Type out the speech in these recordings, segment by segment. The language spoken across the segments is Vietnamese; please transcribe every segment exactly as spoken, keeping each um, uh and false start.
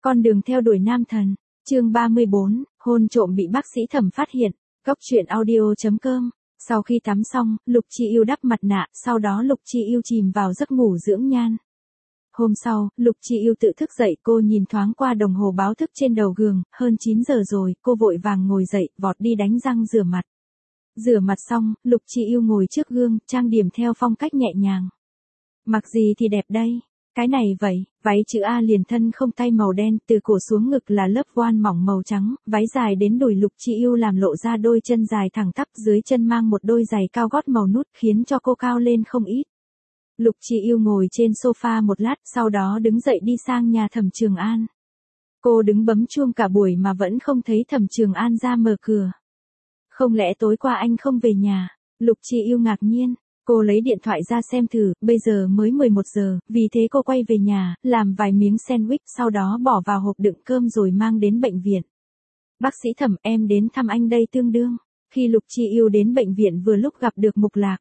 Con đường theo đuổi nam thần, chương ba mươi bốn, hôn trộm bị bác sĩ Thẩm phát hiện, góc truyện audio chấm com. Sau khi tắm xong, Lục Chi Yêu đắp mặt nạ, sau đó Lục Chi Yêu chìm vào giấc ngủ dưỡng nhan. Hôm sau, Lục Chi Yêu tự thức dậy, cô nhìn thoáng qua đồng hồ báo thức trên đầu giường, hơn chín giờ rồi, cô vội vàng ngồi dậy, vọt đi đánh răng rửa mặt. Rửa mặt xong, Lục Chi Yêu ngồi trước gương, trang điểm theo phong cách nhẹ nhàng. Mặc gì thì đẹp đây? Cái này vậy, váy chữ A liền thân không tay màu đen, từ cổ xuống ngực là lớp voan mỏng màu trắng, váy dài đến đùi Lục Chi Yêu làm lộ ra đôi chân dài thẳng tắp, dưới chân mang một đôi giày cao gót màu nút khiến cho cô cao lên không ít. Lục Chi Yêu ngồi trên sofa một lát, sau đó đứng dậy đi sang nhà Thẩm Trường An. Cô đứng bấm chuông cả buổi mà vẫn không thấy Thẩm Trường An ra mở cửa. Không lẽ tối qua anh không về nhà? Lục Chi Yêu ngạc nhiên. Cô lấy điện thoại ra xem thử, bây giờ mới mười một giờ, vì thế cô quay về nhà, làm vài miếng sandwich, sau đó bỏ vào hộp đựng cơm rồi mang đến bệnh viện. Bác sĩ Thẩm, em đến thăm anh đây tương đương. Khi Lục Chi Yêu đến bệnh viện vừa lúc gặp được Mục Lạc.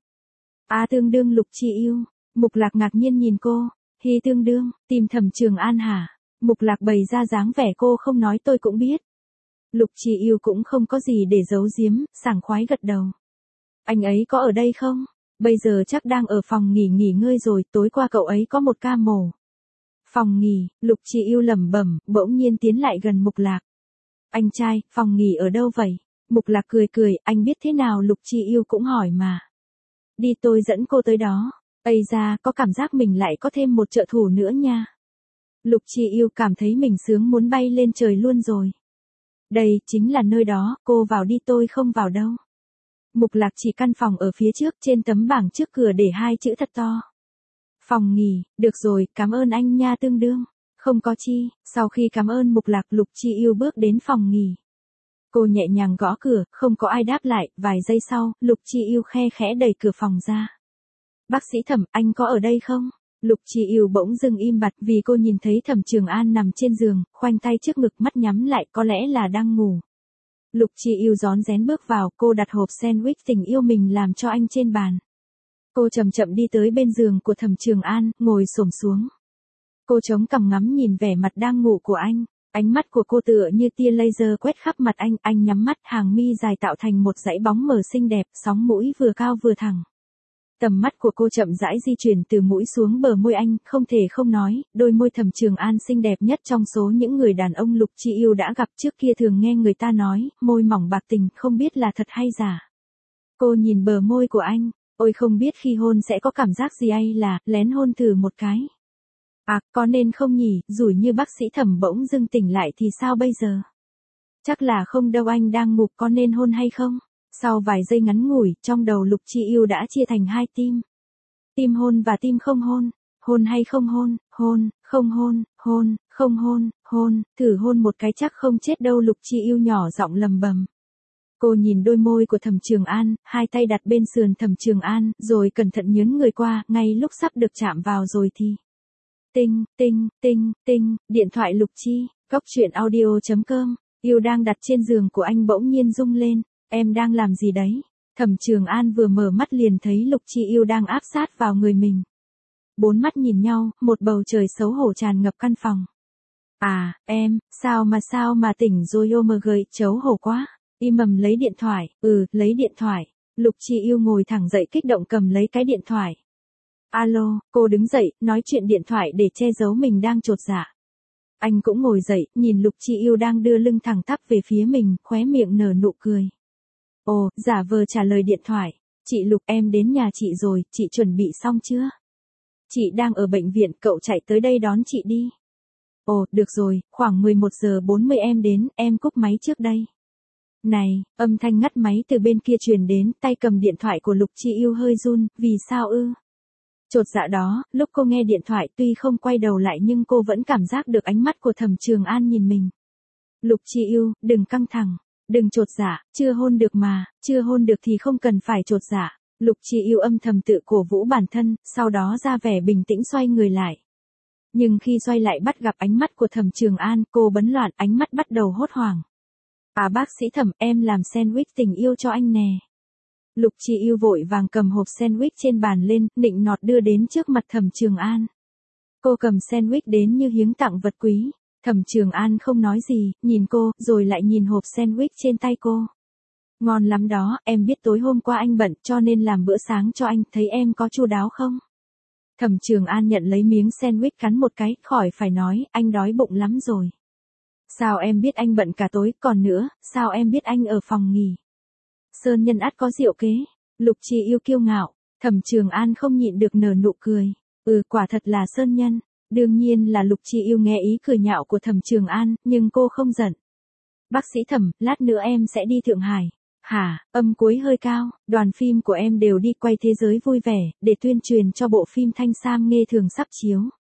À tương đương Lục Chi Yêu. Mục Lạc ngạc nhiên nhìn cô. Hi tương đương, tìm Thẩm Trường An hả? Mục Lạc bày ra dáng vẻ cô không nói tôi cũng biết. Lục Chi Yêu cũng không có gì để giấu giếm, sảng khoái gật đầu. Anh ấy có ở đây không? Bây giờ chắc đang ở phòng nghỉ nghỉ ngơi rồi, tối qua cậu ấy có một ca mổ. Phòng nghỉ, Lục Chi Yêu lẩm bẩm, bỗng nhiên tiến lại gần Mục Lạc. Anh trai, phòng nghỉ ở đâu vậy? Mục Lạc cười cười, anh biết thế nào? Lục Chi Yêu cũng hỏi mà. Đi tôi dẫn cô tới đó. Ây da, có cảm giác mình lại có thêm một trợ thủ nữa nha. Lục Chi Yêu cảm thấy mình sướng muốn bay lên trời luôn rồi. Đây, chính là nơi đó, cô vào đi tôi không vào đâu. Mục Lạc chỉ căn phòng ở phía trước, trên tấm bảng trước cửa để hai chữ thật to. Phòng nghỉ, được rồi, cảm ơn anh nha tương đương. Không có chi, sau khi cảm ơn Mục Lạc, Lục Chi Yêu bước đến phòng nghỉ. Cô nhẹ nhàng gõ cửa, không có ai đáp lại, vài giây sau, Lục Chi Yêu khe khẽ đẩy cửa phòng ra. Bác sĩ Thẩm, anh có ở đây không? Lục Chi Yêu bỗng dưng im bặt vì cô nhìn thấy Thẩm Trường An nằm trên giường, khoanh tay trước ngực, mắt nhắm lại, có lẽ là đang ngủ. Lục Chi Yêu rón rén bước vào, cô đặt hộp sandwich tình yêu mình làm cho anh trên bàn. Cô chậm chậm đi tới bên giường của Thẩm Trường An, ngồi xổm xuống. Cô chống cằm ngắm nhìn vẻ mặt đang ngủ của anh, ánh mắt của cô tựa như tia laser quét khắp mặt anh, anh nhắm mắt, hàng mi dài tạo thành một dãy bóng mờ xinh đẹp, sóng mũi vừa cao vừa thẳng. Tầm mắt của cô chậm rãi di chuyển từ mũi xuống bờ môi anh, không thể không nói, đôi môi Thẩm Trường An xinh đẹp nhất trong số những người đàn ông Lục Chi Yêu đã gặp. Trước kia thường nghe người ta nói, môi mỏng bạc tình, không biết là thật hay giả. Cô nhìn bờ môi của anh, ôi không biết khi hôn sẽ có cảm giác gì hay là, lén hôn thử một cái. À, có nên không nhỉ, rủi như bác sĩ Thẩm bỗng dưng tỉnh lại thì sao bây giờ? Chắc là không đâu, anh đang ngủ, có nên hôn hay không? Sau vài giây ngắn ngủi, trong đầu Lục Chi Yêu đã chia thành hai tim. Tim hôn và tim không hôn. Hôn hay không hôn, hôn, không hôn, hôn, không hôn, hôn, thử hôn một cái chắc không chết đâu. Lục Chi Yêu nhỏ giọng lầm bầm. Cô nhìn đôi môi của Thẩm Trường An, hai tay đặt bên sườn Thẩm Trường An, rồi cẩn thận nhấn người qua, ngay lúc sắp được chạm vào rồi thì. Tinh, tinh, tinh, tinh, điện thoại Lục Chi, góc truyện audio chấm com, Yêu đang đặt trên giường của anh bỗng nhiên rung lên. Em đang làm gì đấy? Thẩm Trường An vừa mở mắt liền thấy Lục Chi Yêu đang áp sát vào người mình. Bốn mắt nhìn nhau, một bầu trời xấu hổ tràn ngập căn phòng. À, em, sao mà sao mà tỉnh rồi ô mờ gầy, xấu hổ quá. Im mầm lấy điện thoại, ừ, lấy điện thoại. Lục Chi Yêu ngồi thẳng dậy kích động cầm lấy cái điện thoại. Alo, cô đứng dậy, nói chuyện điện thoại để che giấu mình đang chột dạ. Anh cũng ngồi dậy, nhìn Lục Chi Yêu đang đưa lưng thẳng tắp về phía mình, khóe miệng nở nụ cười. Ồ, giả vờ trả lời điện thoại. Chị Lục, em đến nhà chị rồi, chị chuẩn bị xong chưa? Chị đang ở bệnh viện, cậu chạy tới đây đón chị đi. Ồ, được rồi, khoảng mười một giờ bốn mươi em đến, em cúp máy trước đây. Này, âm thanh ngắt máy từ bên kia truyền đến, tay cầm điện thoại của Lục Chi Yêu hơi run, vì sao ư? Chột dạ đó, lúc cô nghe điện thoại tuy không quay đầu lại nhưng cô vẫn cảm giác được ánh mắt của Thẩm Trường An nhìn mình. Lục Chi Yêu, đừng căng thẳng. Đừng chột dạ, chưa hôn được mà, chưa hôn được thì không cần phải chột dạ. Lục Chi Yêu âm thầm tự cổ vũ bản thân, sau đó ra vẻ bình tĩnh xoay người lại. Nhưng khi xoay lại bắt gặp ánh mắt của Thẩm Trường An, cô bấn loạn, ánh mắt bắt đầu hốt hoảng. À bác sĩ Thẩm, em làm sandwich tình yêu cho anh nè. Lục Chi Yêu vội vàng cầm hộp sandwich trên bàn lên, nịnh nọt đưa đến trước mặt Thẩm Trường An. Cô cầm sandwich đến như hiếng tặng vật quý. Thẩm Trường An không nói gì, nhìn cô, rồi lại nhìn hộp sandwich trên tay cô. Ngon lắm đó, em biết tối hôm qua anh bận cho nên làm bữa sáng cho anh, thấy em có chu đáo không? Thẩm Trường An nhận lấy miếng sandwich cắn một cái, khỏi phải nói, anh đói bụng lắm rồi. Sao em biết anh bận cả tối, còn nữa, sao em biết anh ở phòng nghỉ? Sơn Nhân ắt có diệu kế, Lục Chi Yêu kiêu ngạo, Thẩm Trường An không nhịn được nở nụ cười. Ừ, quả thật là Sơn Nhân. Đương nhiên là Lục Chi Yêu nghe ý cười nhạo của Thẩm Trường An, nhưng cô không giận. Bác sĩ Thẩm, lát nữa em sẽ đi Thượng Hải. Hả, âm cuối hơi cao, đoàn phim của em đều đi quay Thế giới vui vẻ, để tuyên truyền cho bộ phim Thanh Sam Nghê Thường sắp chiếu.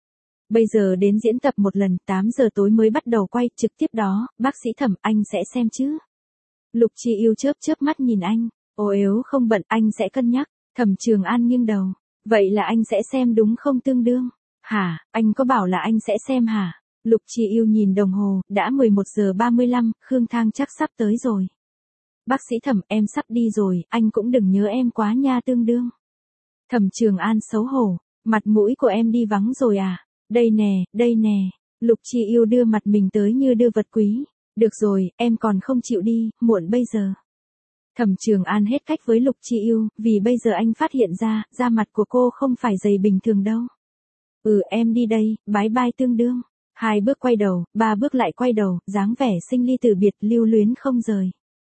Bây giờ đến diễn tập một lần, tám giờ tối mới bắt đầu quay, trực tiếp đó, bác sĩ Thẩm, anh sẽ xem chứ? Lục Chi Yêu chớp chớp mắt nhìn anh, ồ yếu không bận, anh sẽ cân nhắc. Thẩm Trường An nghiêng đầu, vậy là anh sẽ xem đúng không tương đương? Hả, anh có bảo là anh sẽ xem hả? Lục Chi Yêu nhìn đồng hồ, đã mười một giờ ba mươi lăm, Khương Thang chắc sắp tới rồi. Bác sĩ Thẩm, em sắp đi rồi, anh cũng đừng nhớ em quá nha tương đương. Thẩm Trường An xấu hổ, mặt mũi của em đi vắng rồi à? Đây nè, đây nè. Lục Chi Yêu đưa mặt mình tới như đưa vật quý. Được rồi, em còn không chịu đi, muộn bây giờ. Thẩm Trường An hết cách với Lục Chi Yêu, vì bây giờ anh phát hiện ra, da mặt của cô không phải dày bình thường đâu. Ừ, em đi đây, bái bai tương đương. Hai bước quay đầu, ba bước lại quay đầu, dáng vẻ sinh ly từ biệt, lưu luyến không rời.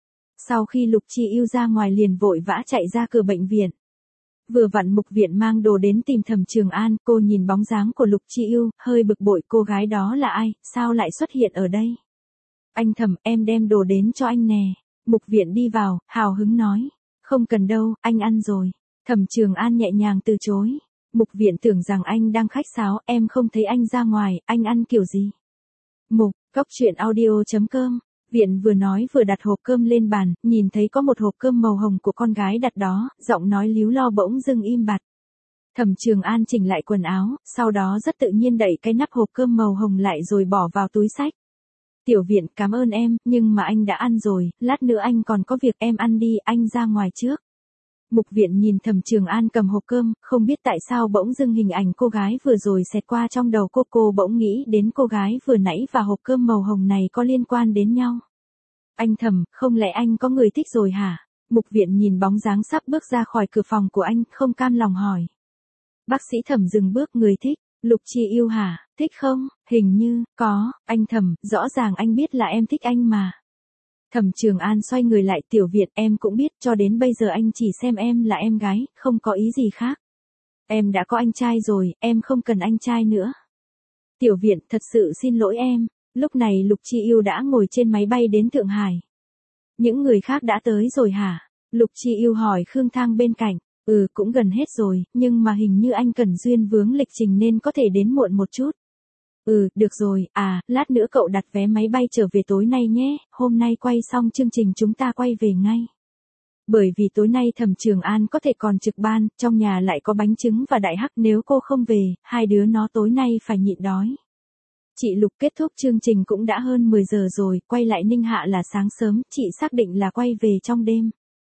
Sau khi Lục Chi Yêu ra ngoài liền vội vã chạy ra cửa bệnh viện. Vừa vặn Mục Viện mang đồ đến tìm Thẩm Trường An, cô nhìn bóng dáng của Lục Chi Yêu, hơi bực bội, cô gái đó là ai, sao lại xuất hiện ở đây? Anh Thẩm, em đem đồ đến cho anh nè. Mục Viện đi vào, hào hứng nói. Không cần đâu, anh ăn rồi. Thẩm Trường An nhẹ nhàng từ chối. Mục Viện tưởng rằng anh đang khách sáo, em không thấy anh ra ngoài, anh ăn kiểu gì? Mục, Cóc Truyện Audio chấm com. Viện vừa nói vừa đặt hộp cơm lên bàn, nhìn thấy có một hộp cơm màu hồng của con gái đặt đó, giọng nói líu lo bỗng dưng im bặt. Thẩm Trường An chỉnh lại quần áo, sau đó rất tự nhiên đẩy cái nắp hộp cơm màu hồng lại rồi bỏ vào túi xách. Tiểu Viện, cảm ơn em, nhưng mà anh đã ăn rồi, lát nữa anh còn có việc, em ăn đi, anh ra ngoài trước. Mục Viện nhìn Thẩm Trường An cầm hộp cơm, không biết tại sao bỗng dưng hình ảnh cô gái vừa rồi xẹt qua trong đầu cô, cô bỗng nghĩ đến cô gái vừa nãy và hộp cơm màu hồng này có liên quan đến nhau. Anh Thẩm, không lẽ anh có người thích rồi hả? Mục Viện nhìn bóng dáng sắp bước ra khỏi cửa phòng của anh, không cam lòng hỏi. Bác sĩ Thẩm dừng bước, người thích, Lục Chi Yêu hả, thích không? Hình như, có, anh Thẩm, rõ ràng anh biết là em thích anh mà. Thẩm Trường An xoay người lại, Tiểu Viện, em cũng biết, cho đến bây giờ anh chỉ xem em là em gái, không có ý gì khác. Em đã có anh trai rồi, em không cần anh trai nữa. Tiểu Viện, thật sự xin lỗi em. Lúc này Lục Chi Yêu đã ngồi trên máy bay đến Thượng Hải. Những người khác đã tới rồi hả? Lục Chi Yêu hỏi Khương Thang bên cạnh. Ừ, cũng gần hết rồi, nhưng mà hình như anh Cẩn Duyên vướng lịch trình nên có thể đến muộn một chút. Ừ, được rồi, à, lát nữa cậu đặt vé máy bay trở về tối nay nhé, hôm nay quay xong chương trình chúng ta quay về ngay. Bởi vì tối nay Thẩm Trường An có thể còn trực ban, trong nhà lại có bánh trứng và đại hắc, nếu cô không về, hai đứa nó tối nay phải nhịn đói. Chị Lục, kết thúc chương trình cũng đã hơn mười giờ rồi, quay lại Ninh Hạ là sáng sớm, chị xác định là quay về trong đêm.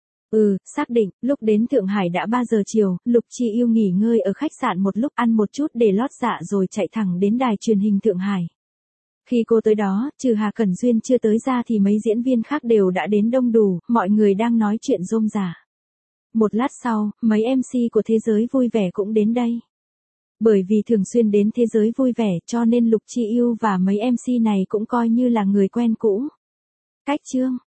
Ừ, xác định, lúc đến Thượng Hải đã ba giờ chiều, Lục Chi Yêu nghỉ ngơi ở khách sạn một lúc, ăn một chút để lót dạ rồi chạy thẳng đến đài truyền hình Thượng Hải. Khi cô tới đó, trừ Hà Cẩn Duyên chưa tới ra thì mấy diễn viên khác đều đã đến đông đủ, mọi người đang nói chuyện rôm rả. Một lát sau, mấy em xê của Thế giới vui vẻ cũng đến đây. Bởi vì thường xuyên đến Thế giới vui vẻ cho nên Lục Chi Yêu và mấy em xê này cũng coi như là người quen cũ. Cách chương